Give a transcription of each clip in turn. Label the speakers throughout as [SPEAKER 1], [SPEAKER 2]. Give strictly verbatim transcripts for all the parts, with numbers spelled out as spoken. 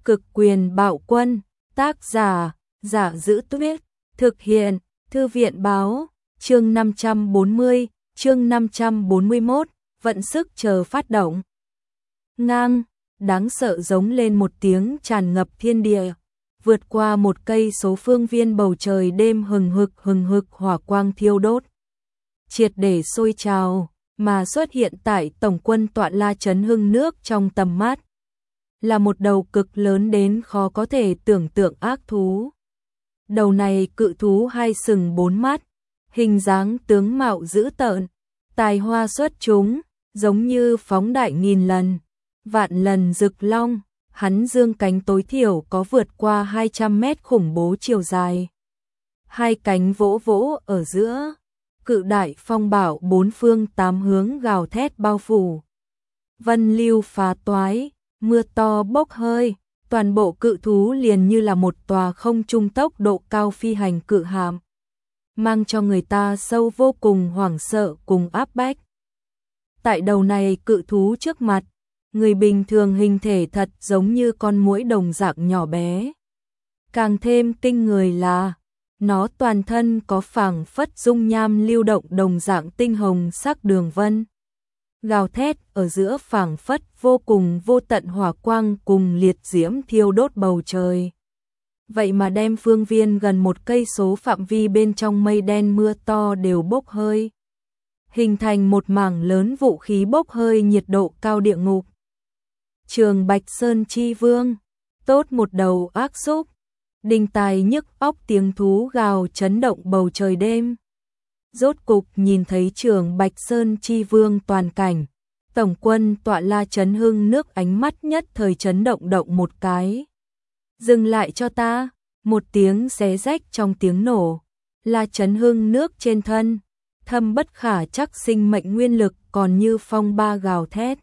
[SPEAKER 1] Cực quyền bạo quân, tác giả, Giả Giữ Tuyết, thực hiện, Thư viện báo, chương năm trăm bốn mươi, chương năm trăm bốn mươi mốt, vận sức chờ phát động. Ngang, đáng sợ giống lên một tiếng tràn ngập thiên địa, vượt qua một cây số phương viên bầu trời đêm hừng hực hừng hực hỏa quang thiêu đốt. Triệt để sôi trào, mà xuất hiện tại tổng quân tọa La Chấn Hưng nước trong tầm mắt. Là một đầu cực lớn đến khó có thể tưởng tượng ác thú. Đầu này cự thú hai sừng bốn mắt, hình dáng tướng mạo dữ tợn, tài hoa xuất chúng, giống như phóng đại nghìn lần, vạn lần rực long, hắn dương cánh tối thiểu có vượt qua hai trăm mét khủng bố chiều dài. Hai cánh vỗ vỗ ở giữa, cự đại phong bạo bốn phương tám hướng gào thét bao phủ. Vân lưu phá toái, mưa to bốc hơi, toàn bộ cự thú liền như là một tòa không trung tốc độ cao phi hành cự hạm, mang cho người ta sâu vô cùng hoảng sợ cùng áp bách. Tại đầu này cự thú trước mặt, người bình thường hình thể thật giống như con muỗi đồng dạng nhỏ bé. Càng thêm kinh người là, nó toàn thân có phảng phất dung nham lưu động đồng dạng tinh hồng sắc đường vân. Gào thét ở giữa phảng phất vô cùng vô tận hỏa quang cùng liệt diễm thiêu đốt bầu trời. Vậy mà đem phương viên gần một cây số phạm vi bên trong mây đen mưa to đều bốc hơi, hình thành một mảng lớn vũ khí bốc hơi nhiệt độ cao địa ngục. Trường Bạch Sơn Chi Vương, tốt một đầu ác xúc, đinh tai nhức óc tiếng thú gào chấn động bầu trời đêm. Rốt cục nhìn thấy Trường Bạch Sơn Chi Vương toàn cảnh, tổng quân tọa La Chấn Hưng nước ánh mắt nhất thời chấn động động một cái. Dừng lại cho ta, một tiếng xé rách trong tiếng nổ, La Chấn Hưng nước trên thân, thâm bất khả chắc sinh mệnh nguyên lực còn như phong ba gào thét.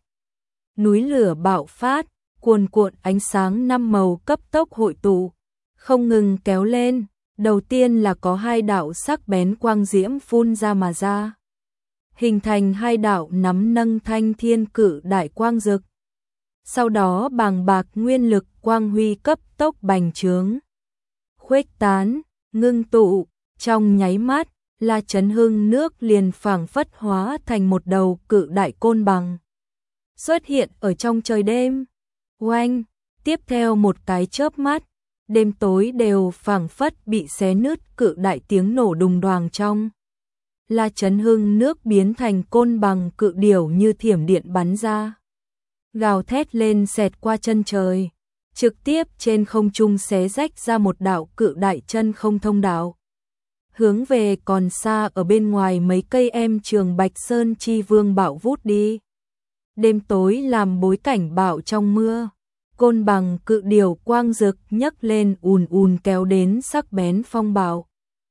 [SPEAKER 1] Núi lửa bạo phát, cuồn cuộn ánh sáng năm màu cấp tốc hội tụ, không ngừng kéo lên. Đầu tiên là có hai đạo sắc bén quang diễm phun ra mà ra, hình thành hai đạo nắm nâng thanh thiên cự đại quang dực. Sau đó bàng bạc nguyên lực quang huy cấp tốc bành trướng, khuếch tán, ngưng tụ, trong nháy mắt, La Chấn Hưng nước liền phảng phất hóa thành một đầu cự đại côn bằng, xuất hiện ở trong trời đêm. Oanh, tiếp theo một cái chớp mắt, đêm tối đều phảng phất bị xé nứt cự đại tiếng nổ đùng đoàng trong. La Chấn Hưng nước biến thành côn bằng cự điểu như thiểm điện bắn ra, gào thét lên xẹt qua chân trời, trực tiếp trên không trung xé rách ra một đạo cự đại chân không thông đạo, hướng về còn xa ở bên ngoài mấy cây em Trường Bạch Sơn Chi Vương bạo vút đi. Đêm tối làm bối cảnh bạo trong mưa, côn bằng cự điểu quang rực nhấc lên ùn ùn kéo đến sắc bén phong bạo.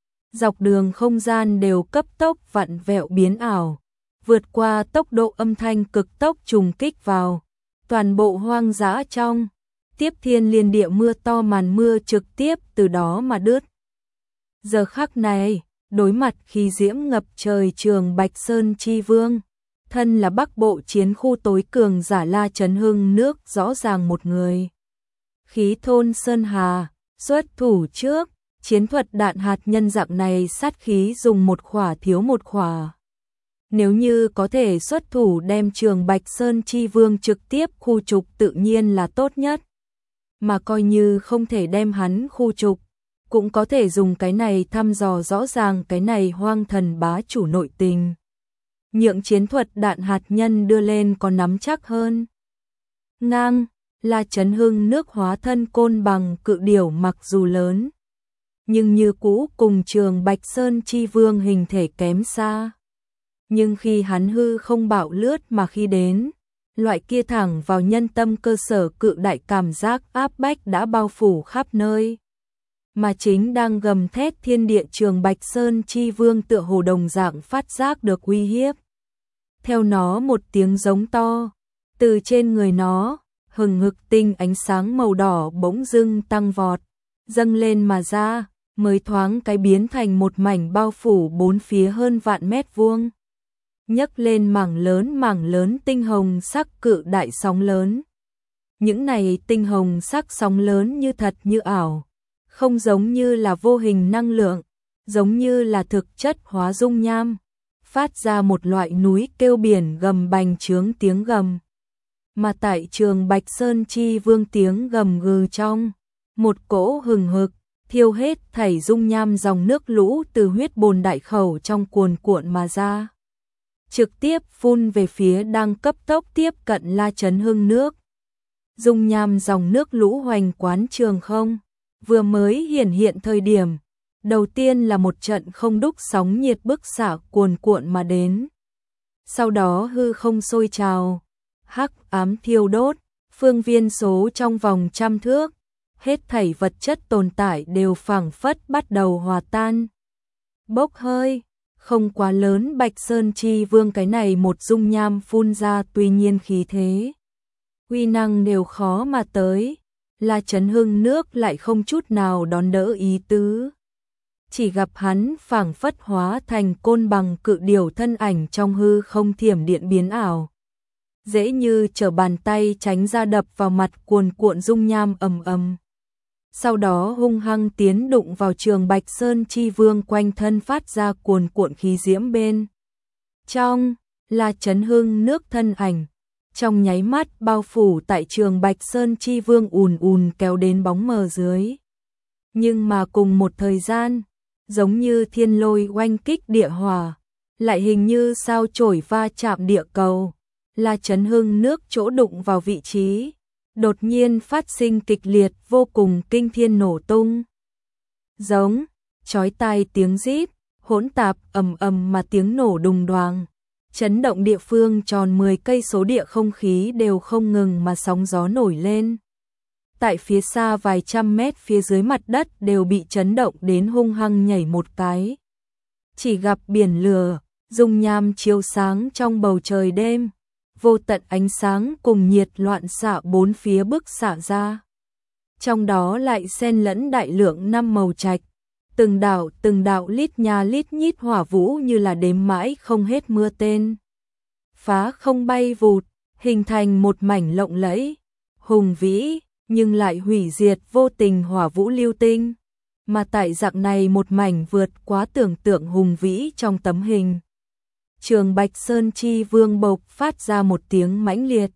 [SPEAKER 1] Dọc đường không gian đều cấp tốc vặn vẹo biến ảo, vượt qua tốc độ âm thanh cực tốc trùng kích vào toàn bộ hoang dã trong. Tiếp thiên liên địa mưa to màn mưa trực tiếp từ đó mà đứt. Giờ khắc này, đối mặt khi diễm ngập trời Trường Bạch Sơn Chi Vương, thân là Bắc Bộ chiến khu tối cường giả La Chấn Hưng nước rõ ràng một người. Khí thôn Sơn Hà, xuất thủ trước, chiến thuật đạn hạt nhân dạng này sát khí dùng một khỏa thiếu một khỏa. Nếu như có thể xuất thủ đem Trường Bạch Sơn Chi Vương trực tiếp khu trục tự nhiên là tốt nhất. Mà coi như không thể đem hắn khu trục, cũng có thể dùng cái này thăm dò rõ ràng cái này hoang thần bá chủ nội tình, nhượng chiến thuật đạn hạt nhân đưa lên có nắm chắc hơn. Ngang, La Chấn Hưng nước hóa thân côn bằng cự điểu mặc dù lớn, nhưng như cũ cùng Trường Bạch Sơn Chi Vương hình thể kém xa. Nhưng khi hắn hư không bạo lướt mà khi đến, loại kia thẳng vào nhân tâm cơ sở cự đại cảm giác áp bách đã bao phủ khắp nơi. Mà chính đang gầm thét thiên địa Trường Bạch Sơn Chi Vương tựa hồ đồng dạng phát giác được uy hiếp. Theo nó một tiếng giống to, từ trên người nó, hừng hực tinh ánh sáng màu đỏ bỗng dưng tăng vọt, dâng lên mà ra, mới thoáng cái biến thành một mảnh bao phủ bốn phía hơn vạn mét vuông. Nhấc lên mảng lớn mảng lớn tinh hồng sắc cự đại sóng lớn. Những này tinh hồng sắc sóng lớn như thật như ảo, không giống như là vô hình năng lượng, giống như là thực chất hóa dung nham, phát ra một loại núi kêu biển gầm bành trướng tiếng gầm. Mà tại trường Bạch Sơn Chi Vương tiếng gầm gừ trong, một cỗ hừng hực, thiêu hết thảy dung nham dòng nước lũ từ huyết bồn đại khẩu trong cuồn cuộn mà ra. Trực tiếp phun về phía đang cấp tốc tiếp cận La Chấn Hưng nước. Dung nham dòng nước lũ hoành quán trường không, vừa mới hiển hiện thời điểm. Đầu tiên là một trận không đúc sóng nhiệt bức xạ cuồn cuộn mà đến. Sau đó hư không sôi trào, hắc ám thiêu đốt, phương viên số trong vòng trăm thước, hết thảy vật chất tồn tại đều phảng phất bắt đầu hòa tan. Bốc hơi, không quá lớn. Bạch Sơn Chi Vương cái này một dung nham phun ra tuy nhiên khí thế, uy năng đều khó mà tới, La Chấn Hưng nước lại không chút nào đón đỡ ý tứ. Chỉ gặp hắn phảng phất hóa thành côn bằng cự điểu thân ảnh trong hư không thiểm điện biến ảo. Dễ như trở bàn tay tránh ra đập vào mặt cuồn cuộn dung nham ầm ầm. Sau đó hung hăng tiến đụng vào trường Bạch Sơn Chi Vương quanh thân phát ra cuồn cuộn khí diễm bên. Trong, là Chấn Hưng nước thân ảnh. Trong nháy mắt bao phủ tại trường Bạch Sơn Chi Vương ùn ùn kéo đến bóng mờ dưới. Nhưng mà cùng một thời gian, giống như thiên lôi oanh kích địa hỏa, lại hình như sao chổi va chạm địa cầu, là Chấn Hưng nước chỗ đụng vào vị trí, đột nhiên phát sinh kịch liệt vô cùng kinh thiên nổ tung. Giống, chói tai tiếng rít, hỗn tạp ầm ầm mà tiếng nổ đùng đoàng, chấn động địa phương tròn mười cây số địa không khí đều không ngừng mà sóng gió nổi lên. Tại phía xa vài trăm mét phía dưới mặt đất đều bị chấn động đến hung hăng nhảy một cái. Chỉ gặp biển lửa, dung nham chiếu sáng trong bầu trời đêm, vô tận ánh sáng cùng nhiệt loạn xạ bốn phía bức xạ ra. Trong đó lại xen lẫn đại lượng năm màu trạch, từng đạo từng đạo lít nha lít nhít hỏa vũ như là đếm mãi không hết mưa tên. Phá không bay vụt, hình thành một mảnh lộng lẫy, hùng vĩ, nhưng lại hủy diệt vô tình hỏa vũ lưu tinh. Mà tại dạng này một mảnh vượt quá tưởng tượng hùng vĩ trong tấm hình. Trường Bạch Sơn Chi Vương bộc phát ra một tiếng mãnh liệt.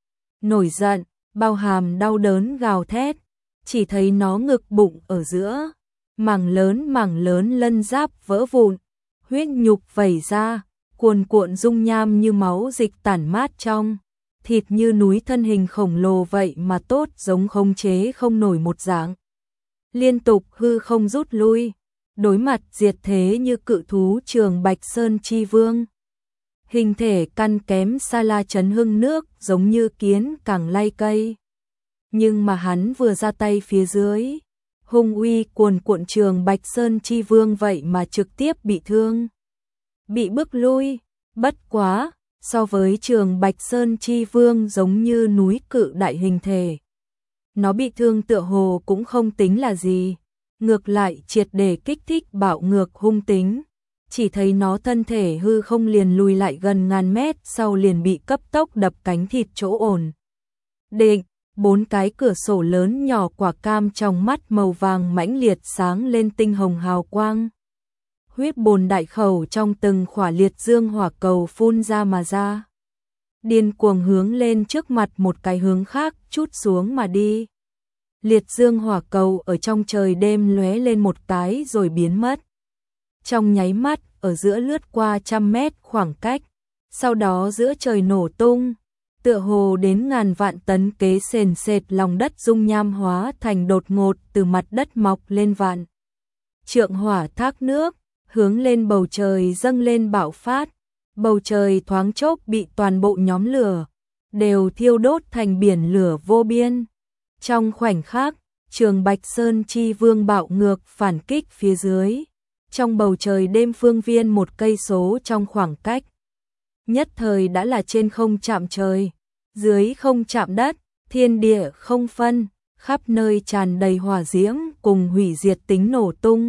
[SPEAKER 1] Nổi giận, bao hàm đau đớn gào thét, chỉ thấy nó ngực bụng ở giữa. Mảng lớn mảng lớn lân giáp vỡ vụn, huyết nhục vẩy ra, cuồn cuộn dung nham như máu dịch tản mát trong. Thịt như núi thân hình khổng lồ vậy mà tốt giống khống chế không nổi một dạng. Liên tục hư không rút lui, đối mặt diệt thế như cự thú trường Bạch Sơn Chi Vương. Hình thể căn kém xa La Chấn Hưng nước giống như kiến càng lay cây. Nhưng mà hắn vừa ra tay phía dưới, hung uy cuồn cuộn trường Bạch Sơn Chi Vương vậy mà trực tiếp bị thương. Bị bước lui, bất quá. So với trường Bạch Sơn Chi Vương giống như núi cự đại hình thể. Nó bị thương tựa hồ cũng không tính là gì, ngược lại triệt để kích thích bạo ngược hung tính. Chỉ thấy nó thân thể hư không liền lùi lại gần ngàn mét sau liền bị cấp tốc đập cánh thịt chỗ ổn. Định, bốn cái cửa sổ lớn nhỏ quả cam trong mắt màu vàng mãnh liệt sáng lên tinh hồng hào quang. Huyết bồn đại khẩu trong từng khỏa liệt dương hỏa cầu phun ra mà ra. Điên cuồng hướng lên trước mặt một cái hướng khác chút xuống mà đi. Liệt dương hỏa cầu ở trong trời đêm lóe lên một cái rồi biến mất. Trong nháy mắt ở giữa lướt qua trăm mét khoảng cách. Sau đó giữa trời nổ tung. Tựa hồ đến ngàn vạn tấn kế sền sệt lòng đất dung nham hóa thành đột ngột từ mặt đất mọc lên vạn. Trượng hỏa thác nước. Hướng lên bầu trời dâng lên bạo phát, bầu trời thoáng chốc bị toàn bộ nhóm lửa, đều thiêu đốt thành biển lửa vô biên. Trong khoảnh khắc, trường Bạch Sơn Chi Vương bạo ngược phản kích phía dưới, trong bầu trời đêm phương viên một cây số trong khoảng cách. Nhất thời đã là trên không chạm trời, dưới không chạm đất, thiên địa không phân, khắp nơi tràn đầy hỏa diễm cùng hủy diệt tính nổ tung.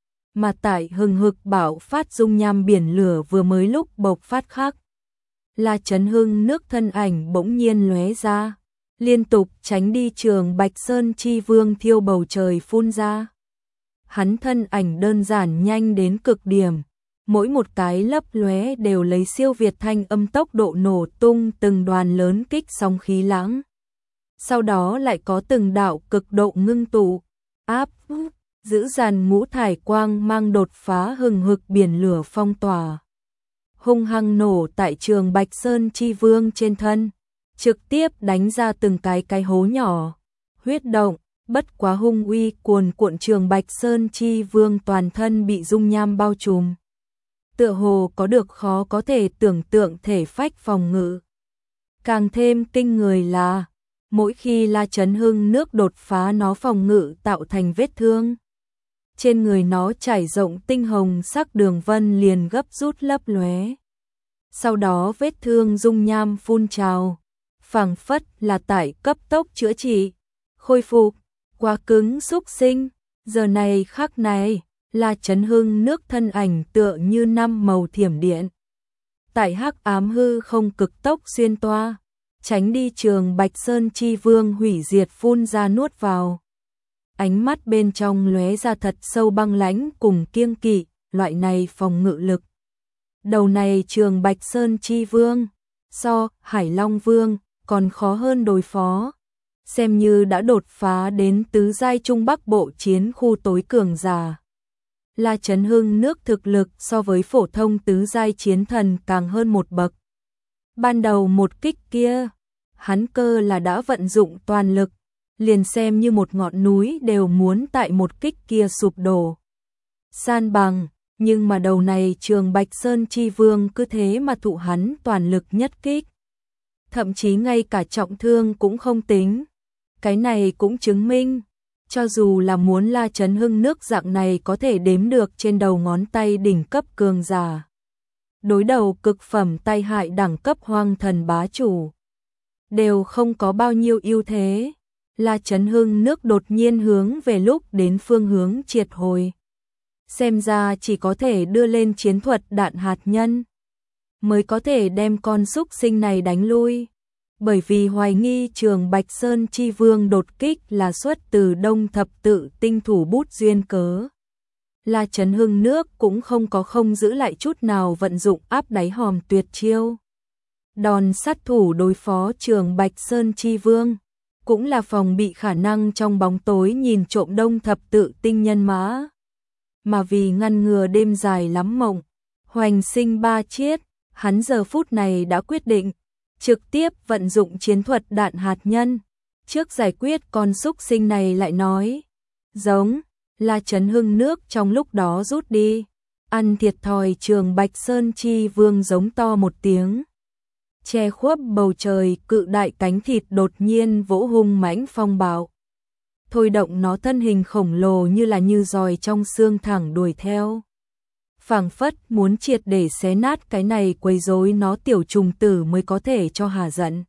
[SPEAKER 1] Mà tại hừng hực bạo phát dung nham biển lửa vừa mới lúc bộc phát khác, là Chấn Hưng nước thân ảnh bỗng nhiên lóe ra, liên tục tránh đi Trường Bạch Sơn Chi Vương thiêu bầu trời phun ra. Hắn thân ảnh đơn giản nhanh đến cực điểm, mỗi một cái lấp lóe đều lấy siêu việt thanh âm tốc độ nổ tung từng đoàn lớn kích sóng khí lãng. Sau đó lại có từng đạo cực độ ngưng tụ, áp, giữ dàn ngũ thải quang mang đột phá hừng hực biển lửa phong tỏa. Hung hăng nổ tại Trường Bạch Sơn Chi Vương trên thân, trực tiếp đánh ra từng cái cái hố nhỏ, huyết động, bất quá hung uy cuồn cuộn Trường Bạch Sơn Chi Vương toàn thân bị dung nham bao trùm. Tựa hồ có được khó có thể tưởng tượng thể phách phòng ngự. Càng thêm kinh người là, mỗi khi La Chấn Hưng nước đột phá nó phòng ngự tạo thành vết thương. Trên người nó trải rộng tinh hồng sắc đường vân liền gấp rút lấp lóe. Sau đó vết thương dung nham phun trào, phảng phất là tại cấp tốc chữa trị, khôi phục, quá cứng xúc sinh. Giờ này khắc này, La Chấn Hưng nước thân ảnh tựa như năm màu thiểm điện. Tại hắc ám hư không cực tốc xuyên toa, tránh đi Trường Bạch Sơn Chi Vương hủy diệt phun ra nuốt vào. Ánh mắt bên trong lóe ra thật sâu băng lãnh cùng kiêng kỵ, loại này phòng ngự lực. Đầu này Trường Bạch Sơn Chi Vương, so Hải Long Vương, còn khó hơn đối phó. Xem như đã đột phá đến tứ giai Trung Bắc Bộ chiến khu tối cường giả. La Chấn Hưng nước thực lực so với phổ thông tứ giai chiến thần càng hơn một bậc. Ban đầu một kích kia, hắn cơ là đã vận dụng toàn lực, liền xem như một ngọn núi đều muốn tại một kích kia sụp đổ. San bằng, nhưng mà đầu này Trường Bạch Sơn Chi Vương cứ thế mà thụ hắn toàn lực nhất kích. Thậm chí ngay cả trọng thương cũng không tính. Cái này cũng chứng minh, cho dù là muốn La Chấn Hưng nước dạng này có thể đếm được trên đầu ngón tay đỉnh cấp cường giả. Đối đầu cực phẩm tai hại đẳng cấp hoang thần bá chủ, đều không có bao nhiêu ưu thế. La Chấn Hưng nước đột nhiên hướng về lúc đến phương hướng triệt hồi. Xem ra chỉ có thể đưa lên chiến thuật đạn hạt nhân, mới có thể đem con súc sinh này đánh lui. Bởi vì hoài nghi Trường Bạch Sơn Chi Vương đột kích là xuất từ Đông Thập Tự tinh thủ bút duyên cớ. La Chấn Hưng nước cũng không có không giữ lại chút nào vận dụng áp đáy hòm tuyệt chiêu. Đòn sát thủ đối phó Trường Bạch Sơn Chi Vương, cũng là phòng bị khả năng trong bóng tối nhìn trộm Đông Thập Tự tinh nhân mã. Mà vì ngăn ngừa đêm dài lắm mộng, hoành sinh ba chiết, hắn giờ phút này đã quyết định trực tiếp vận dụng chiến thuật đạn hạt nhân, trước giải quyết con súc sinh này lại nói. Giống, La Chấn Hưng nước trong lúc đó rút đi, ăn thiệt thòi Trường Bạch Sơn Chi Vương giống to một tiếng. Che khuất bầu trời cự đại cánh thịt đột nhiên vỗ hung mãnh phong bạo. Thôi động nó thân hình khổng lồ như là như giòi trong xương thẳng đuổi theo. Phảng phất muốn triệt để xé nát cái này quấy rối nó tiểu trùng tử mới có thể cho hà giận.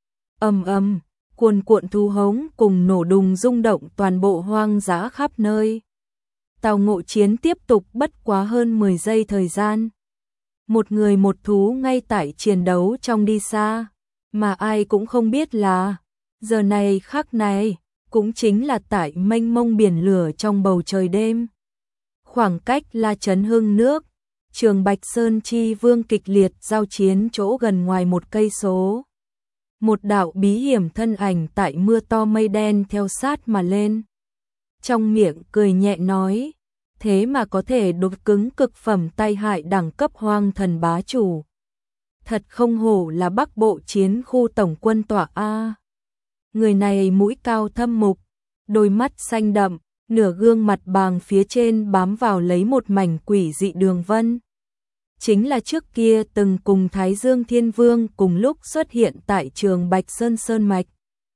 [SPEAKER 1] Ầm ầm, cuồn cuộn thu hống cùng nổ đùng rung động toàn bộ hoang dã khắp nơi. Tào Ngộ Chiến tiếp tục bất quá hơn mười giây thời gian. Một người một thú ngay tại chiến đấu trong đi xa, mà ai cũng không biết là, giờ này khắc này, cũng chính là tại mênh mông biển lửa trong bầu trời đêm. Khoảng cách La Chấn Hưng nước, Trường Bạch Sơn Chi Vương kịch liệt giao chiến chỗ gần ngoài một cây số. Một đạo bí hiểm thân ảnh tại mưa to mây đen theo sát mà lên. Trong miệng cười nhẹ nói, thế mà có thể đột cứng cực phẩm tai hại đẳng cấp hoang thần bá chủ. Thật không hổ là Bắc Bộ chiến khu tổng quân tọa A. Người này mũi cao thâm mục, đôi mắt xanh đậm, nửa gương mặt bàng phía trên bám vào lấy một mảnh quỷ dị đường vân. Chính là trước kia từng cùng Thái Dương Thiên Vương cùng lúc xuất hiện tại Trường Bạch Sơn Sơn Mạch.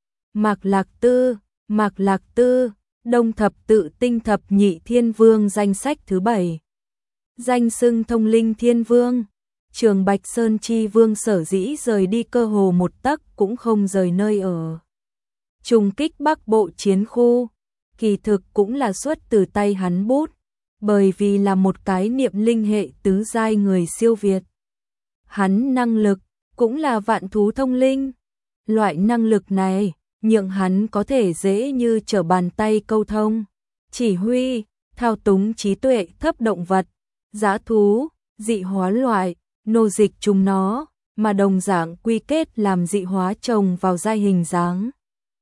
[SPEAKER 1] Mạc Lạc Tư, Mạc Lạc Tư, Đông Thập Tự tinh thập nhị Thiên Vương danh sách thứ bảy. Danh xưng thông linh Thiên Vương, Trường Bạch Sơn Chi Vương sở dĩ rời đi cơ hồ một tấc cũng không rời nơi ở. Trùng kích Bắc Bộ chiến khu, kỳ thực cũng là xuất từ tay hắn bút, bởi vì là một cái niệm linh hệ tứ giai người siêu việt. Hắn năng lực cũng là vạn thú thông linh. Loại năng lực này nhượng hắn có thể dễ như trở bàn tay câu thông, chỉ huy, thao túng trí tuệ thấp động vật, dã thú, dị hóa loại, nô dịch chúng nó, mà đồng dạng quy kết làm dị hóa chồng vào giai hình dáng.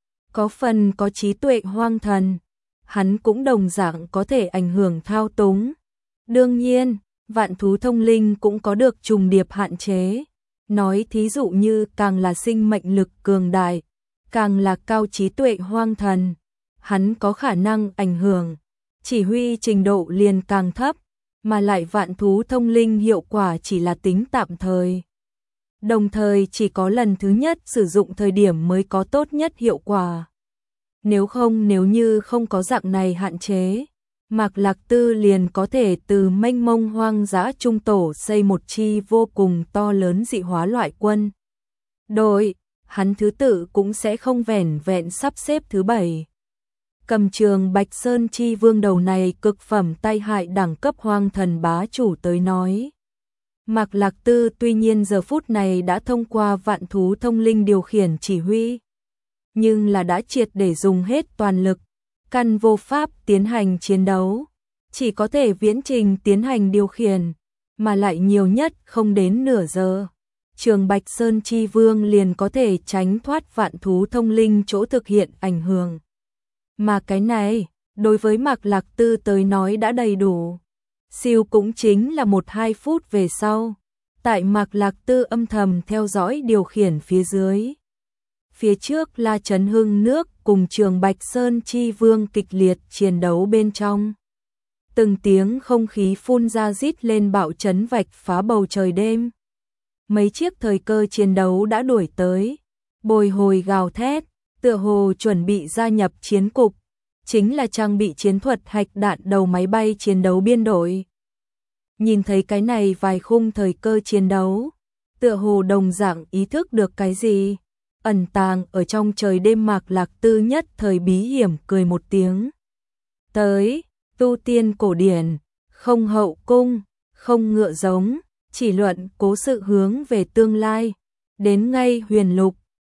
[SPEAKER 1] Có phần có trí tuệ hoang thần, hắn cũng đồng dạng có thể ảnh hưởng thao túng. Đương nhiên, vạn thú thông linh cũng có được trùng điệp hạn chế. Nói thí dụ như càng là sinh mệnh lực cường đại, càng là cao trí tuệ hoang thần, hắn có khả năng ảnh hưởng, chỉ huy trình độ liền càng thấp, mà lại vạn thú thông linh hiệu quả chỉ là tính tạm thời. Đồng thời chỉ có lần thứ nhất sử dụng thời điểm mới có tốt nhất hiệu quả. Nếu không nếu như không có dạng này hạn chế, Mạc Lạc Tư liền có thể từ mênh mông hoang dã trung tổ xây một chi vô cùng to lớn dị hóa loại quân. Đội, hắn thứ tự cũng sẽ không vẻn vẹn sắp xếp thứ bảy. Cầm trường Bạch Sơn chi vương đầu này cực phẩm tai hại đẳng cấp hoang thần bá chủ tới nói. Mạc Lạc Tư tuy nhiên giờ phút này đã thông qua vạn thú thông linh điều khiển chỉ huy, nhưng là đã triệt để dùng hết toàn lực, căn vô pháp tiến hành chiến đấu, chỉ có thể viễn trình tiến hành điều khiển, mà lại nhiều nhất không đến nửa giờ. Trường Bạch Sơn chi vương liền có thể tránh thoát vạn thú thông linh chỗ thực hiện ảnh hưởng. Mà cái này, đối với Mạc Lạc Tư tới nói đã đầy đủ. Siêu cũng chính là một hai phút về sau, tại Mạc Lạc Tư âm thầm theo dõi điều khiển phía dưới. Phía trước là Trấn Hưng nước cùng Trường Bạch Sơn chi vương kịch liệt chiến đấu bên trong. Từng tiếng không khí phun ra rít lên bạo chấn vạch phá bầu trời đêm. Mấy chiếc thời cơ chiến đấu đã đuổi tới, bồi hồi gào thét, tựa hồ chuẩn bị gia nhập chiến cục, chính là trang bị chiến thuật hạch đạn đầu máy bay chiến đấu biên đội. Nhìn thấy cái này vài khung thời cơ chiến đấu, tựa hồ đồng dạng ý thức được cái gì, ẩn tàng ở trong trời đêm Mạc Lạc Tư nhất thời bí hiểm cười một tiếng. Tới, tu tiên cổ điển, không hậu cung, không ngựa giống, chỉ luận cố sự hướng về tương lai, đến ngay huyền lục,